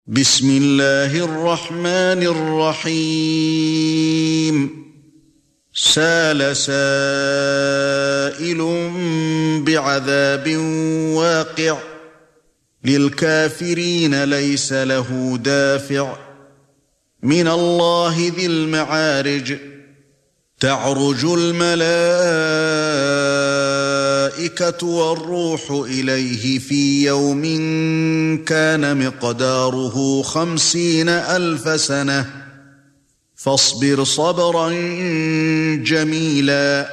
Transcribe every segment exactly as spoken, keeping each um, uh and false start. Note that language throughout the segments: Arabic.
بسم الله الرحمن الرحيم سال سائل بعذاب واقع للكافرين ليس له دافع من الله ذي المعارج تعرج الملائكة والروح إليه في يوم كان مقداره خمسين ألف سنة فاصبر صبرا جميلا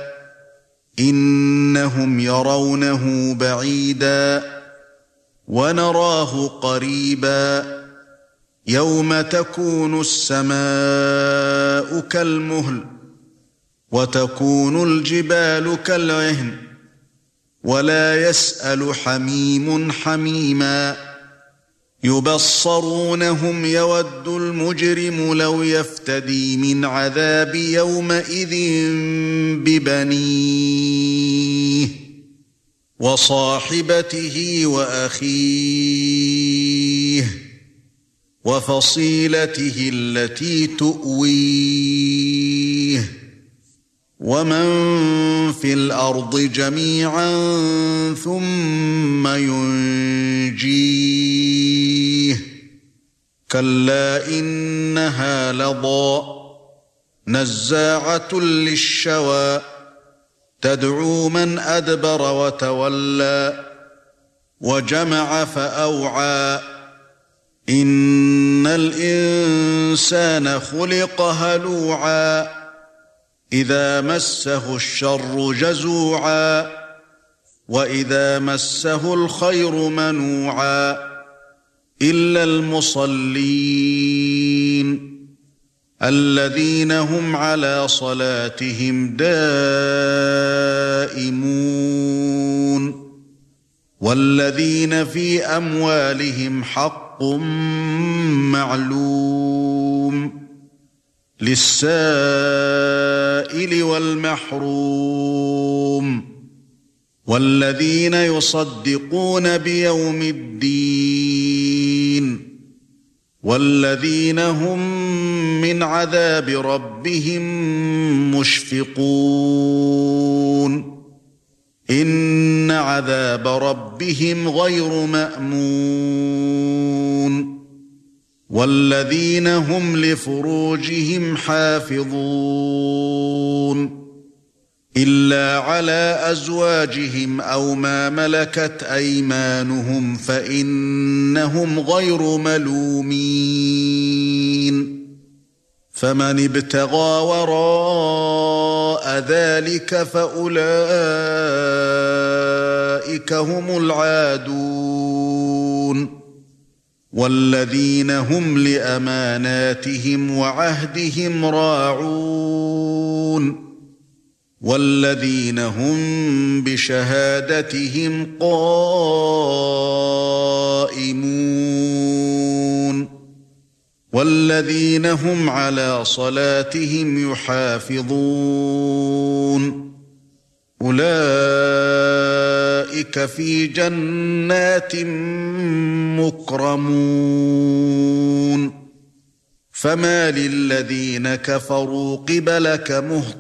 إنهم يرونه بعيدا ونراه قريبا يوم تكون السماء كالمهل وتكون الجبال كالعهن ولا يسأل حميم حميما يبصرونهم يود المجرم لو يفتدي من عذاب يومئذ ببنيه وصاحبته وأخيه وفصيلته التي تؤويه ومن في الأرض جميعا ثم ينجيه كلا إنها لظى نزاعة للشوى تدعو من أدبر وتولى وجمع فأوعى إن الإنسان خلق هلوعا إذا مسه الشر جزوعا وإذا مسه الخير منوعا إلا المصلين الذين هم على صلاتهم دائمون والذين في أموالهم حق معلوم للسائل والمحروم والذين يصدقون بيوم الدين والذين هم من عذاب ربهم مشفقون إن عذاب ربهم غير مأمون والذين هم لفروجهم حافظون إلا على أزواجهم أو ما ملكت أيمانهم فإنهم غير ملومين فمن ابتغى وراء ذلك فأولئك هم العادون والذين هم لأماناتهم وعهدهم راعون والذين هم بشهادتهم قائمون والذين هم على صلاتهم يحافظون أولئك في جنات مكرمون فما للذين كفروا قبلك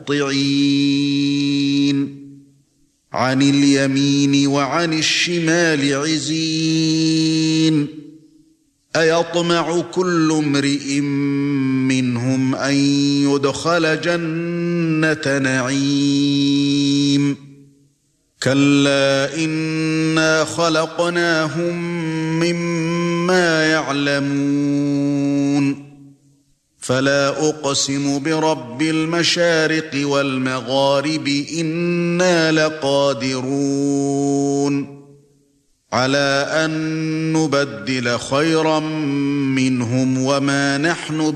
مهطعين عن اليمين وعن الشمال عزين أيطمع كل امرئ منهم أن يدخل جنة نعيم كلا إنا خلقناهم مما يعلمون فلا أقسم برب المشارق والمغارب إنا لقادرون على أن نبدل خيرا منهم وما نحن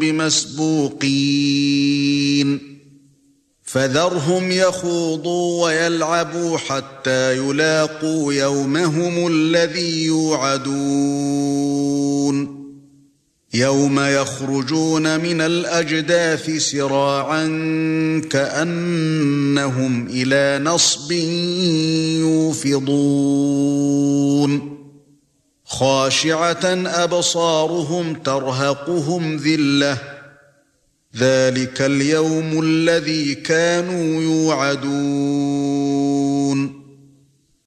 بمسبوقين فذرهم يخوضوا ويلعبوا حتى يلاقوا يومهم الذي يوعدون يوم يخرجون من الأجداث سراعا كأنهم إلى نصب يوفضون خاشعة أبصارهم ترهقهم ذلة ذلك اليوم الذي كانوا يوعدون